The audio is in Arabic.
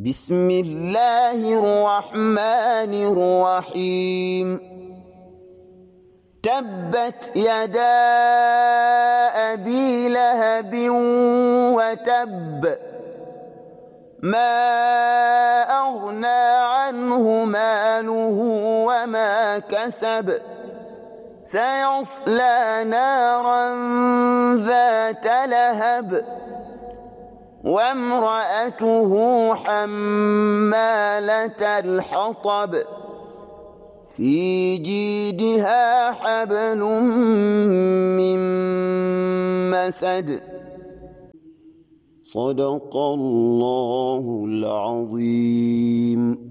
بسم الله الرحمن الرحيم تبت يدا أبي لهب وتب ما أغنى عنه ماله وما كسب سيصلى نارا ذات لهب وامرأته حمالة الحطب في جيدها حبل من مسد. صدق الله العظيم.